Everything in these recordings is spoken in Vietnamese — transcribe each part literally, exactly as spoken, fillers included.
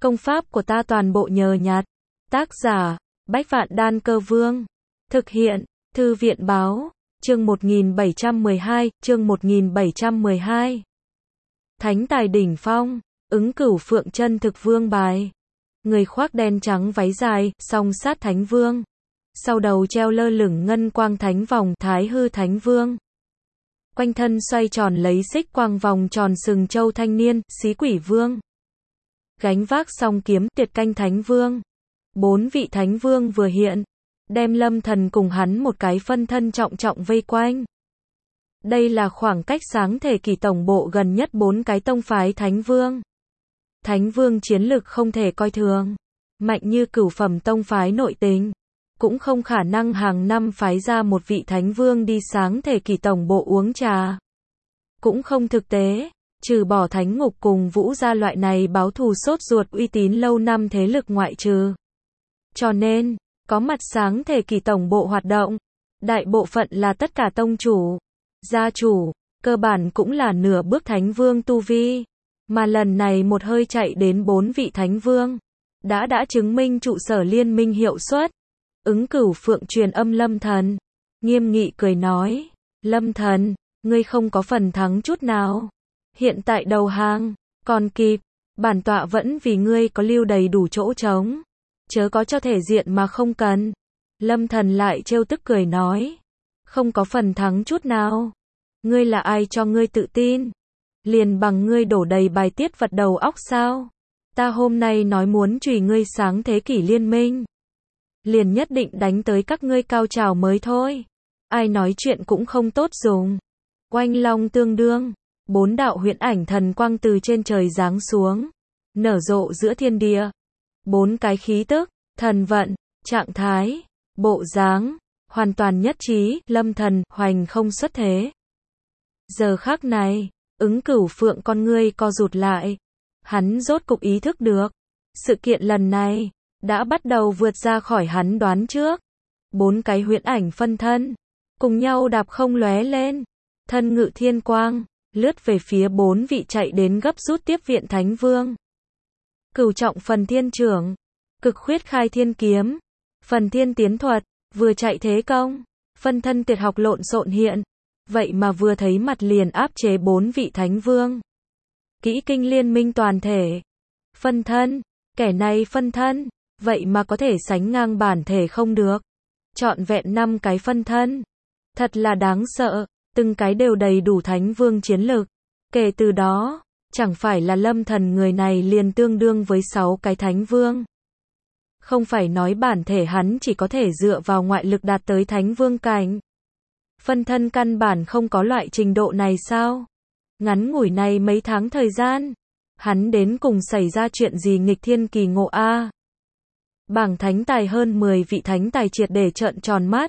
Công pháp của ta toàn bộ nhờ nhặt. Tác giả, Bách Vạn Đan Cơ Vương. Thực hiện, Thư viện báo, chương một nghìn bảy trăm mười hai, chương một nghìn bảy trăm mười hai. Thánh tài đỉnh phong, ứng cửu phượng chân thực vương bài. Người khoác đen trắng váy dài, song sát thánh vương. Sau đầu treo lơ lửng ngân quang thánh vòng, thái hư thánh vương. Quanh thân xoay tròn lấy xích quang vòng tròn sừng châu thanh niên, xí quỷ vương. Gánh vác song kiếm, tuyệt canh thánh vương. Bốn vị thánh vương vừa hiện, đem Lâm Thần cùng hắn một cái phân thân trọng trọng vây quanh. Đây là khoảng cách sáng thể kỳ tổng bộ gần nhất bốn cái tông phái thánh vương. Thánh vương chiến lực không thể coi thường, mạnh như cửu phẩm tông phái nội tình, cũng không khả năng hàng năm phái ra một vị thánh vương đi sáng thể kỳ tổng bộ uống trà. Cũng không thực tế, trừ bỏ Thánh Ngục cùng Vũ gia loại này báo thù sốt ruột uy tín lâu năm thế lực ngoại trừ. Cho nên, có mặt sáng thể kỳ tổng bộ hoạt động, đại bộ phận là tất cả tông chủ, gia chủ, cơ bản cũng là nửa bước thánh vương tu vi. Mà lần này một hơi chạy đến bốn vị thánh vương, đã đã chứng minh trụ sở liên minh hiệu suất. Ứng cửu phượng truyền âm Lâm Thần, nghiêm nghị cười nói, Lâm Thần, ngươi không có phần thắng chút nào. Hiện tại đầu hàng, còn kịp, bản tọa vẫn vì ngươi có lưu đầy đủ chỗ trống. Chớ có cho thể diện mà không cần. Lâm Thần lại trêu tức cười nói, không có phần thắng chút nào. Ngươi là ai cho ngươi tự tin? Liền bằng ngươi đổ đầy bài tiết vật đầu óc sao? Ta hôm nay nói muốn trùy ngươi sáng thế kỷ liên minh, liền nhất định đánh tới các ngươi cao trào mới thôi. Ai nói chuyện cũng không tốt dùng. Oanh long tương đương, bốn đạo huyễn ảnh thần quang từ trên trời giáng xuống, nở rộ giữa thiên địa. Bốn cái khí tức, thần vận, trạng thái, bộ dáng, hoàn toàn nhất trí. Lâm Thần, hoành không xuất thế. Giờ khắc này, ứng cửu phượng con ngươi co rụt lại. Hắn rốt cục ý thức được, sự kiện lần này đã bắt đầu vượt ra khỏi hắn đoán trước. Bốn cái huyễn ảnh phân thân, cùng nhau đạp không lóe lên, thân ngự thiên quang, lướt về phía bốn vị chạy đến gấp rút tiếp viện thánh vương. Cửu trọng phần thiên trưởng, cực khuyết khai thiên kiếm, phần thiên tiến thuật, vừa chạy thế công, phân thân tuyệt học lộn xộn hiện. Vậy mà vừa thấy mặt liền áp chế bốn vị thánh vương. Kỹ kinh liên minh toàn thể. Phân thân, kẻ này phân thân, vậy mà có thể sánh ngang bản thể không được. Trọn vẹn năm cái phân thân. Thật là đáng sợ, từng cái đều đầy đủ thánh vương chiến lực. Kể từ đó, chẳng phải là Lâm Thần người này liền tương đương với sáu cái thánh vương. Không phải nói bản thể hắn chỉ có thể dựa vào ngoại lực đạt tới thánh vương cảnh. Phân thân căn bản không có loại trình độ này sao? Ngắn ngủi này mấy tháng thời gian, hắn đến cùng xảy ra chuyện gì nghịch thiên kỳ ngộ a? À? Bảng thánh tài hơn mười vị thánh tài triệt để trợn tròn mắt.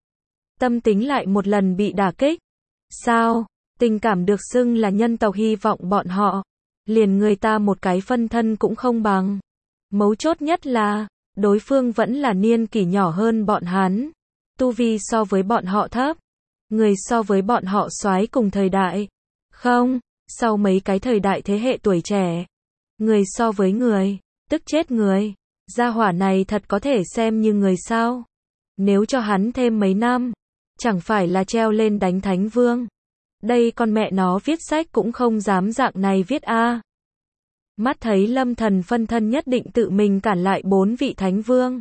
Tâm tính lại một lần bị đả kích. Sao? Tình cảm được xưng là nhân tộc hy vọng bọn họ, liền người ta một cái phân thân cũng không bằng. Mấu chốt nhất là, đối phương vẫn là niên kỷ nhỏ hơn bọn hắn. Tu vi so với bọn họ thấp. Người so với bọn họ soái cùng thời đại. Không, sau mấy cái thời đại thế hệ tuổi trẻ. Người so với người, tức chết người. Gia hỏa này thật có thể xem như người sao? Nếu cho hắn thêm mấy năm, chẳng phải là treo lên đánh thánh vương. Đây con mẹ nó viết sách cũng không dám dạng này viết a. À. Mắt thấy Lâm Thần phân thân nhất định tự mình cản lại bốn vị thánh vương.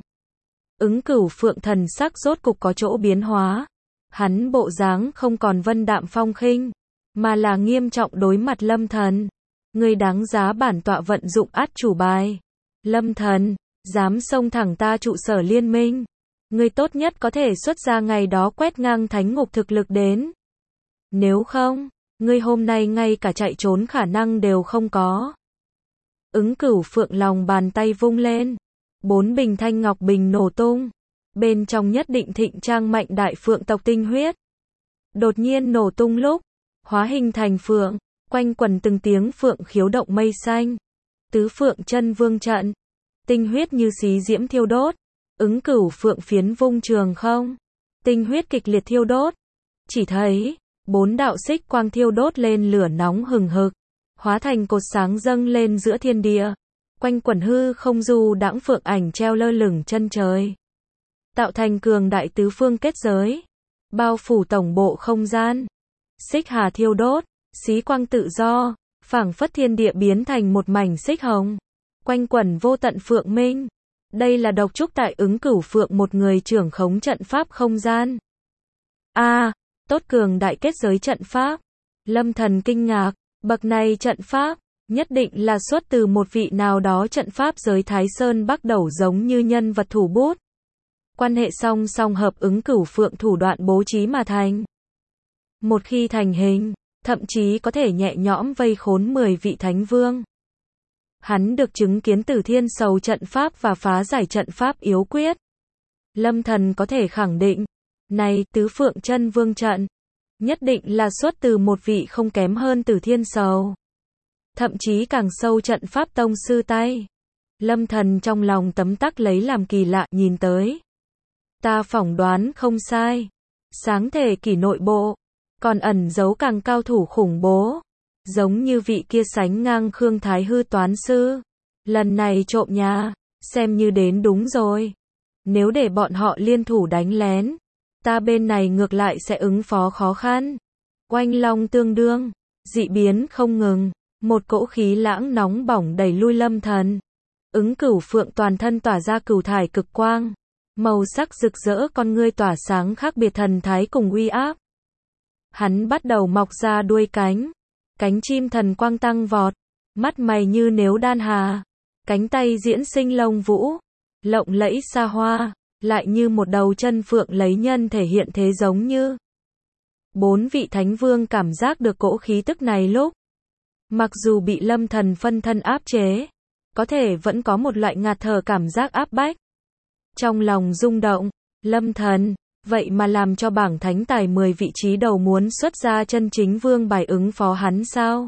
Ứng cửu phượng thần sắc rốt cục có chỗ biến hóa. Hắn bộ dáng không còn vân đạm phong khinh, mà là nghiêm trọng đối mặt Lâm Thần. Ngươi đáng giá bản tọa vận dụng át chủ bài. Lâm Thần, dám xông thẳng ta trụ sở liên minh. Ngươi tốt nhất có thể xuất ra ngày đó quét ngang thánh ngục thực lực đến. Nếu không, ngươi hôm nay ngay cả chạy trốn khả năng đều không có. Ứng cửu phượng lòng bàn tay vung lên. Bốn bình thanh ngọc bình nổ tung. Bên trong nhất định thịnh trang mạnh đại phượng tộc tinh huyết. Đột nhiên nổ tung lúc, hóa hình thành phượng, quanh quần từng tiếng phượng khiếu động mây xanh. Tứ phượng chân vương trận, tinh huyết như xí diễm thiêu đốt. Ứng cửu phượng phiến vung trường không, tinh huyết kịch liệt thiêu đốt. Chỉ thấy, bốn đạo xích quang thiêu đốt lên lửa nóng hừng hực, hóa thành cột sáng dâng lên giữa thiên địa. quanh quẩn hư không du đãng phượng ảnh treo lơ lửng chân trời. Tạo thành cường đại tứ phương kết giới, bao phủ tổng bộ không gian. Xích hà thiêu đốt, xí quang tự do, phảng phất thiên địa biến thành một mảnh xích hồng. Quanh quẩn vô tận phượng minh. Đây là độc trúc tại Ứng Cửu Phượng một người trưởng khống trận pháp không gian. A, à, tốt cường đại kết giới trận pháp. Lâm Thần kinh ngạc, bậc này trận pháp, nhất định là xuất từ một vị nào đó trận pháp giới Thái Sơn Bắc Đẩu giống như nhân vật thủ bút. Quan hệ song song hợp Ứng Cửu Phượng thủ đoạn bố trí mà thành. Một khi thành hình, thậm chí có thể nhẹ nhõm vây khốn mười vị thánh vương. Hắn được chứng kiến Tử Thiên Sầu trận pháp và phá giải trận pháp yếu quyết. Lâm Thần có thể khẳng định, này Tứ Phượng Chân Vương trận, nhất định là xuất từ một vị không kém hơn Tử Thiên Sầu. Thậm chí càng sâu trận pháp tông sư tay. Lâm Thần trong lòng tấm tắc lấy làm kỳ lạ nhìn tới. Ta phỏng đoán không sai. Sáng thể kỷ nội bộ, còn ẩn giấu càng cao thủ khủng bố. Giống như vị kia sánh ngang Khương Thái Hư toán sư. Lần này trộm nhà, xem như đến đúng rồi. Nếu để bọn họ liên thủ đánh lén, ta bên này ngược lại sẽ ứng phó khó khăn. Oanh long tương đương, dị biến không ngừng, một cỗ khí lãng nóng bỏng đẩy lui Lâm Thần. Ứng Cửu Phượng toàn thân tỏa ra cửu thải cực quang, màu sắc rực rỡ con ngươi tỏa sáng khác biệt thần thái cùng uy áp. Hắn bắt đầu mọc ra đuôi cánh, cánh chim thần quang tăng vọt, mắt mày như nếu đan hà, cánh tay diễn sinh lông vũ, lộng lẫy xa hoa, lại như một đầu chân phượng lấy nhân thể hiện thế giống như. Bốn vị thánh vương cảm giác được cỗ khí tức này lúc, mặc dù bị Lâm Thần phân thân áp chế, có thể vẫn có một loại ngạt thở cảm giác áp bách. Trong lòng rung động, Lâm Thần, vậy mà làm cho bảng thánh tài mười vị trí đầu muốn xuất ra chân chính vương bài ứng phó hắn sao?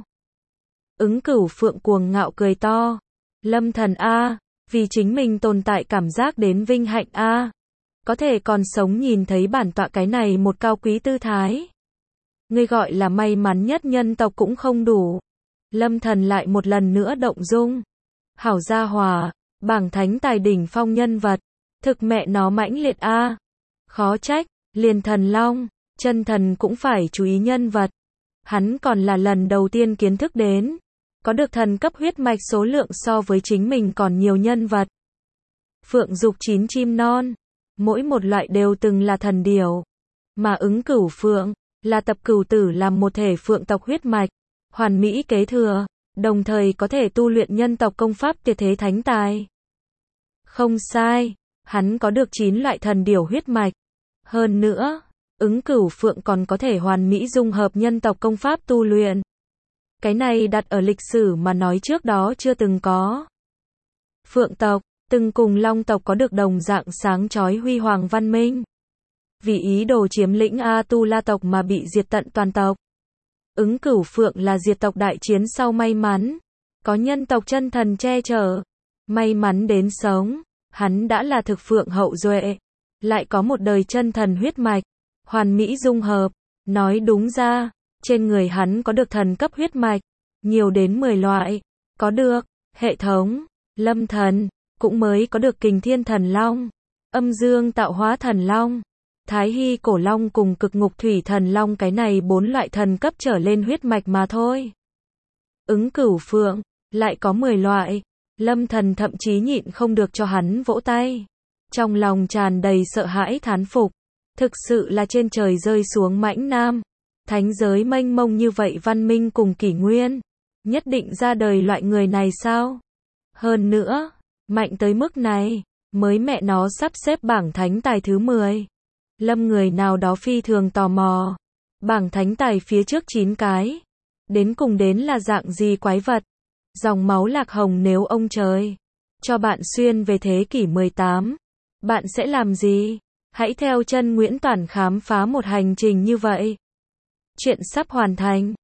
Ứng Cửu Phượng cuồng ngạo cười to. Lâm Thần a, vì chính mình tồn tại cảm giác đến vinh hạnh a. Có thể còn sống nhìn thấy bản tọa cái này một cao quý tư thái. Ngươi gọi là may mắn nhất nhân tộc cũng không đủ. Lâm Thần lại một lần nữa động dung. Hảo gia hòa, bảng thánh tài đỉnh phong nhân vật, thực mẹ nó mãnh liệt a. Khó trách, liền thần long, chân thần cũng phải chú ý nhân vật. Hắn còn là lần đầu tiên kiến thức đến, có được thần cấp huyết mạch số lượng so với chính mình còn nhiều nhân vật. Phượng dục chín chim non, mỗi một loại đều từng là thần điểu, mà Ứng Cửu Phượng là tập cửu tử làm một thể phượng tộc huyết mạch, hoàn mỹ kế thừa, đồng thời có thể tu luyện nhân tộc công pháp tuyệt thế thánh tài. Không sai, hắn có được chín loại thần điểu huyết mạch. Hơn nữa, Ứng Cửu Phượng còn có thể hoàn mỹ dung hợp nhân tộc công pháp tu luyện. Cái này đặt ở lịch sử mà nói trước đó chưa từng có. Phượng tộc, từng cùng Long tộc có được đồng dạng sáng chói huy hoàng văn minh. Vì ý đồ chiếm lĩnh A Tu La tộc mà bị diệt tận toàn tộc. Ứng Cửu Phượng là diệt tộc đại chiến sau may mắn, có nhân tộc chân thần che chở, may mắn đến sống, hắn đã là thực phượng hậu duệ, lại có một đời chân thần huyết mạch, hoàn mỹ dung hợp, nói đúng ra, trên người hắn có được thần cấp huyết mạch, nhiều đến mười loại, có được hệ thống, Lâm Thần, cũng mới có được Kình Thiên Thần Long, Âm Dương Tạo Hóa Thần Long, Thái Hy Cổ Long cùng Cực Ngục Thủy Thần Long, cái này bốn loại thần cấp trở lên huyết mạch mà thôi. Ứng Cửu Phượng, lại có mười loại, Lâm Thần thậm chí nhịn không được cho hắn vỗ tay. Trong lòng tràn đầy sợ hãi thán phục, thực sự là trên trời rơi xuống mãnh nam. Thánh giới mênh mông như vậy văn minh cùng kỷ nguyên, nhất định ra đời loại người này sao? Hơn nữa, mạnh tới mức này, mới mẹ nó sắp xếp bảng thánh tài thứ mười. Lâm người nào đó phi thường tò mò, bảng thánh tài phía trước chín cái, đến cùng đến là dạng gì quái vật? Dòng máu lạc hồng nếu ông trời cho bạn xuyên về thế kỷ mười tám, bạn sẽ làm gì? Hãy theo chân Nguyễn Toản khám phá một hành trình như vậy. Chuyện sắp hoàn thành.